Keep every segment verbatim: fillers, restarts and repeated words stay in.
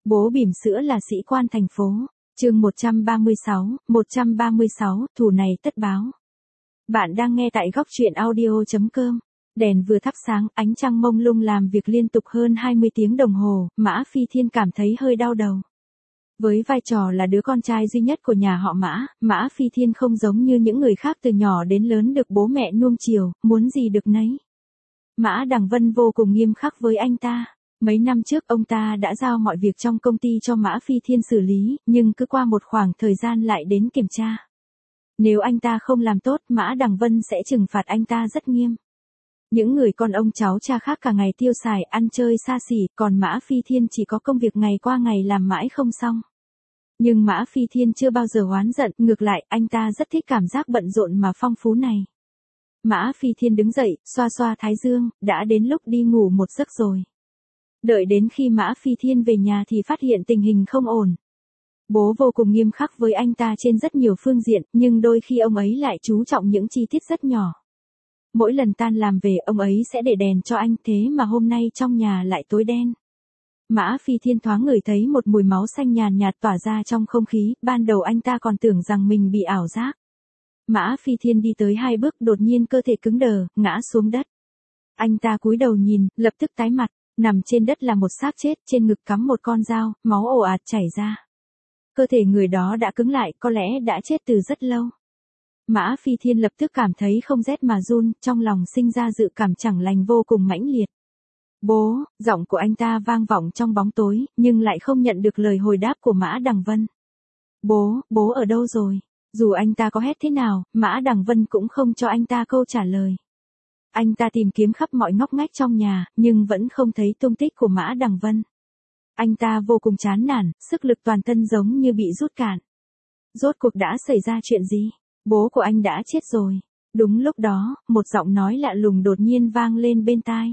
Bố bỉm sữa là sĩ quan thành phố. Chương một trăm ba mươi sáu, một trăm ba mươi sáu, thù này tất báo. Bạn đang nghe tại góc truyện audio chấm com. Đèn vừa thắp sáng, ánh trăng mông lung làm việc liên tục hơn hai mươi tiếng đồng hồ, Mã Phi Thiên cảm thấy hơi đau đầu. Với vai trò là đứa con trai duy nhất của nhà họ Mã, Mã Phi Thiên không giống như những người khác từ nhỏ đến lớn được bố mẹ nuông chiều, muốn gì được nấy. Mã Đằng Vân vô cùng nghiêm khắc với anh ta. Mấy năm trước ông ta đã giao mọi việc trong công ty cho Mã Phi Thiên xử lý, nhưng cứ qua một khoảng thời gian lại đến kiểm tra. Nếu anh ta không làm tốt, Mã Đằng Vân sẽ trừng phạt anh ta rất nghiêm. Những người con ông cháu cha khác cả ngày tiêu xài, ăn chơi xa xỉ, còn Mã Phi Thiên chỉ có công việc ngày qua ngày làm mãi không xong. Nhưng Mã Phi Thiên chưa bao giờ oán giận, ngược lại, anh ta rất thích cảm giác bận rộn mà phong phú này. Mã Phi Thiên đứng dậy, xoa xoa thái dương, đã đến lúc đi ngủ một giấc rồi. Đợi đến khi Mã Phi Thiên về nhà thì phát hiện tình hình không ổn. Bố vô cùng nghiêm khắc với anh ta trên rất nhiều phương diện, nhưng đôi khi ông ấy lại chú trọng những chi tiết rất nhỏ. Mỗi lần tan làm về ông ấy sẽ để đèn cho anh, thế mà hôm nay trong nhà lại tối đen. Mã Phi Thiên thoáng ngửi thấy một mùi máu xanh nhàn nhạt tỏa ra trong không khí, ban đầu anh ta còn tưởng rằng mình bị ảo giác. Mã Phi Thiên đi tới hai bước, đột nhiên cơ thể cứng đờ, ngã xuống đất. Anh ta cúi đầu nhìn, lập tức tái mặt. Nằm trên đất là một xác chết, trên ngực cắm một con dao, máu ồ ạt chảy ra. Cơ thể người đó đã cứng lại, có lẽ đã chết từ rất lâu. Mã Phi Thiên lập tức cảm thấy không rét mà run, trong lòng sinh ra dự cảm chẳng lành vô cùng mãnh liệt. Bố, giọng của anh ta vang vọng trong bóng tối, nhưng lại không nhận được lời hồi đáp của Mã Đằng Vân. Bố, bố ở đâu rồi? Dù anh ta có hét thế nào, Mã Đằng Vân cũng không cho anh ta câu trả lời. Anh ta tìm kiếm khắp mọi ngóc ngách trong nhà, nhưng vẫn không thấy tung tích của Mã Đằng Vân. Anh ta vô cùng chán nản, sức lực toàn thân giống như bị rút cạn. Rốt cuộc đã xảy ra chuyện gì? Bố của anh đã chết rồi. Đúng lúc đó, một giọng nói lạ lùng đột nhiên vang lên bên tai.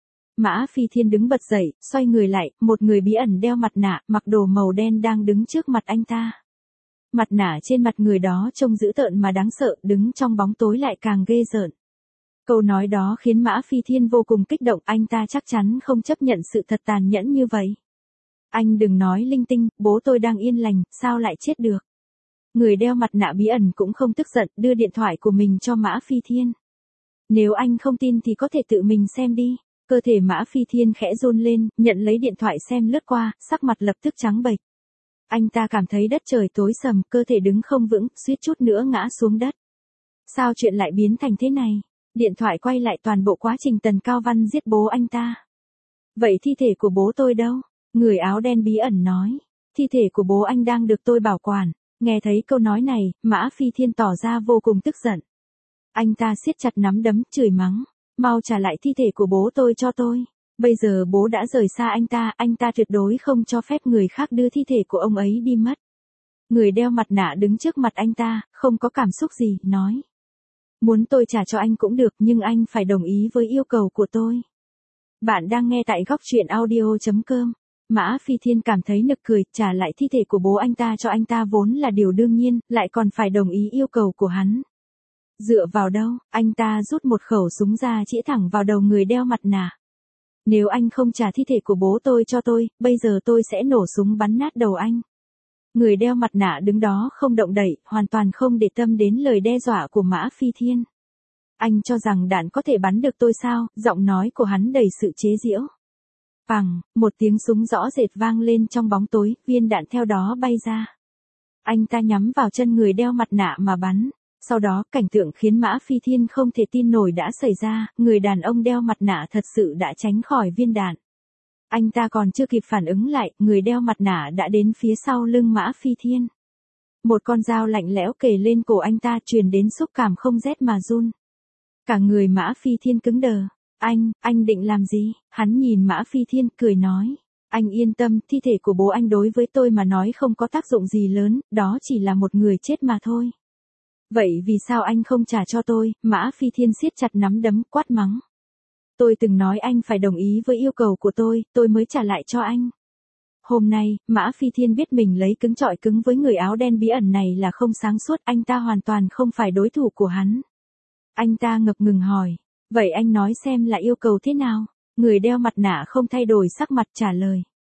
Mã Phi Thiên đứng bật dậy, xoay người lại, một người bí ẩn đeo mặt nạ, mặc đồ màu đen đang đứng trước mặt anh ta. Mặt nạ trên mặt người đó trông dữ tợn mà đáng sợ, đứng trong bóng tối lại càng ghê rợn. Câu nói đó khiến Mã Phi Thiên vô cùng kích động, anh ta chắc chắn không chấp nhận sự thật tàn nhẫn như vậy. Anh đừng nói linh tinh, bố tôi đang yên lành, sao lại chết được? Người đeo mặt nạ bí ẩn cũng không tức giận, đưa điện thoại của mình cho Mã Phi Thiên. Nếu anh không tin thì có thể tự mình xem đi. Cơ thể Mã Phi Thiên khẽ run lên, nhận lấy điện thoại xem lướt qua, sắc mặt lập tức trắng bệch. Anh ta cảm thấy đất trời tối sầm, cơ thể đứng không vững, suýt chút nữa ngã xuống đất. Sao chuyện lại biến thành thế này? Điện thoại quay lại toàn bộ quá trình Tần Cao Văn giết bố anh ta. Vậy thi thể của bố tôi đâu? Người áo đen bí ẩn nói. Thi thể của bố anh đang được tôi bảo quản. Nghe thấy câu nói này, Mã Phi Thiên tỏ ra vô cùng tức giận. Anh ta siết chặt nắm đấm, chửi mắng. Mau trả lại thi thể của bố tôi cho tôi. Bây giờ bố đã rời xa anh ta, anh ta tuyệt đối không cho phép người khác đưa thi thể của ông ấy đi mất. Người đeo mặt nạ đứng trước mặt anh ta, không có cảm xúc gì, nói. Muốn tôi trả cho anh cũng được, nhưng anh phải đồng ý với yêu cầu của tôi. Bạn đang nghe tại góc truyện audio chấm com. Mã Phi Thiên cảm thấy nực cười, trả lại thi thể của bố anh ta cho anh ta vốn là điều đương nhiên, lại còn phải đồng ý yêu cầu của hắn. Dựa vào đâu? Anh ta rút một khẩu súng ra chĩa thẳng vào đầu người đeo mặt nạ. Nếu anh không trả thi thể của bố tôi cho tôi, bây giờ tôi sẽ nổ súng bắn nát đầu anh. Người đeo mặt nạ đứng đó không động đậy, hoàn toàn không để tâm đến lời đe dọa của Mã Phi Thiên. Anh cho rằng đạn có thể bắn được tôi sao? Giọng nói của hắn đầy sự chế giễu. Phằng, một tiếng súng rõ rệt vang lên trong bóng tối, viên đạn theo đó bay ra. Anh ta nhắm vào chân người đeo mặt nạ mà bắn. Sau đó, cảnh tượng khiến Mã Phi Thiên không thể tin nổi đã xảy ra, người đàn ông đeo mặt nạ thật sự đã tránh khỏi viên đạn. Anh ta còn chưa kịp phản ứng lại, người đeo mặt nạ đã đến phía sau lưng Mã Phi Thiên. Một con dao lạnh lẽo kề lên cổ anh ta, truyền đến xúc cảm không rét mà run. Cả người Mã Phi Thiên cứng đờ. Anh, anh định làm gì? Hắn nhìn Mã Phi Thiên, cười nói. Anh yên tâm, thi thể của bố anh đối với tôi mà nói không có tác dụng gì lớn, đó chỉ là một người chết mà thôi. Vậy vì sao anh không trả cho tôi? Mã Phi Thiên siết chặt nắm đấm, quát mắng. Tôi từng nói anh phải đồng ý với yêu cầu của tôi, tôi mới trả lại cho anh. Hôm nay, Mã Phi Thiên biết mình lấy cứng chọi cứng với người áo đen bí ẩn này là không sáng suốt, anh ta hoàn toàn không phải đối thủ của hắn. Anh ta ngập ngừng hỏi, vậy anh nói xem là yêu cầu thế nào? Người đeo mặt nạ không thay đổi sắc mặt trả lời.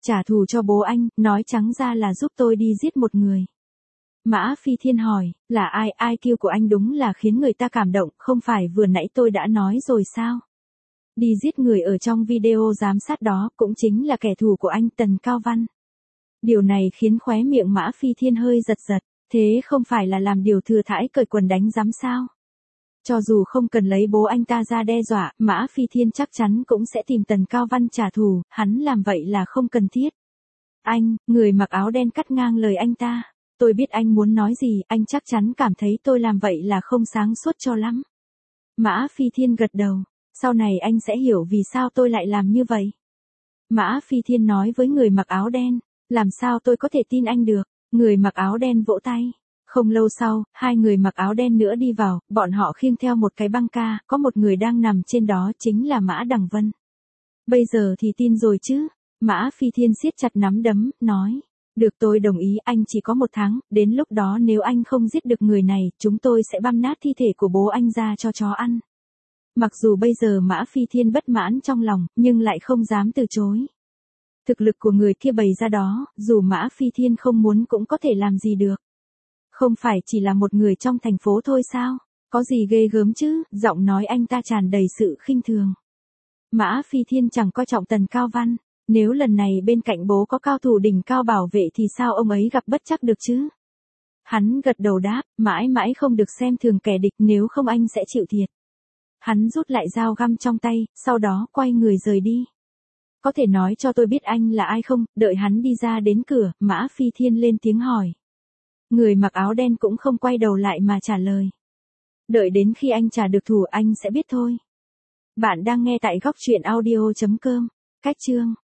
Trả thù cho bố anh, nói trắng ra là giúp tôi đi giết một người. Mã Phi Thiên hỏi, là ai, i kiu của anh đúng là khiến người ta cảm động, không phải vừa nãy tôi đã nói rồi sao? Đi giết người ở trong video giám sát đó cũng chính là kẻ thù của anh Tần Cao Văn. Điều này khiến khóe miệng Mã Phi Thiên hơi giật giật, thế không phải là làm điều thừa thãi cởi quần đánh giám sao? Cho dù không cần lấy bố anh ta ra đe dọa, Mã Phi Thiên chắc chắn cũng sẽ tìm Tần Cao Văn trả thù, hắn làm vậy là không cần thiết. Anh, người mặc áo đen cắt ngang lời anh ta. Tôi biết anh muốn nói gì, anh chắc chắn cảm thấy tôi làm vậy là không sáng suốt cho lắm. Mã Phi Thiên gật đầu, sau này anh sẽ hiểu vì sao tôi lại làm như vậy. Mã Phi Thiên nói với người mặc áo đen, làm sao tôi có thể tin anh được, người mặc áo đen vỗ tay. Không lâu sau, hai người mặc áo đen nữa đi vào, bọn họ khiêng theo một cái băng ca, có một người đang nằm trên đó chính là Mã Đằng Vân. Bây giờ thì tin rồi chứ, Mã Phi Thiên siết chặt nắm đấm, nói. Được, tôi đồng ý, anh chỉ có một tháng, đến lúc đó nếu anh không giết được người này, chúng tôi sẽ băm nát thi thể của bố anh ra cho chó ăn. Mặc dù bây giờ Mã Phi Thiên bất mãn trong lòng, nhưng lại không dám từ chối. Thực lực của người kia bày ra đó, dù Mã Phi Thiên không muốn cũng có thể làm gì được. Không phải chỉ là một người trong thành phố thôi sao, có gì ghê gớm chứ, giọng nói anh ta tràn đầy sự khinh thường. Mã Phi Thiên chẳng coi trọng Tần Cao Văn. Nếu lần này bên cạnh bố có cao thủ đỉnh cao bảo vệ thì sao ông ấy gặp bất trắc được chứ? Hắn gật đầu đáp, mãi mãi không được xem thường kẻ địch, nếu không anh sẽ chịu thiệt. Hắn rút lại dao găm trong tay, sau đó quay người rời đi. Có thể nói cho tôi biết anh là ai không? Đợi hắn đi ra đến cửa, Mã Phi Thiên lên tiếng hỏi. Người mặc áo đen cũng không quay đầu lại mà trả lời. Đợi đến khi anh trả được thù anh sẽ biết thôi. Bạn đang nghe tại góc truyện audio chấm com. Cách chương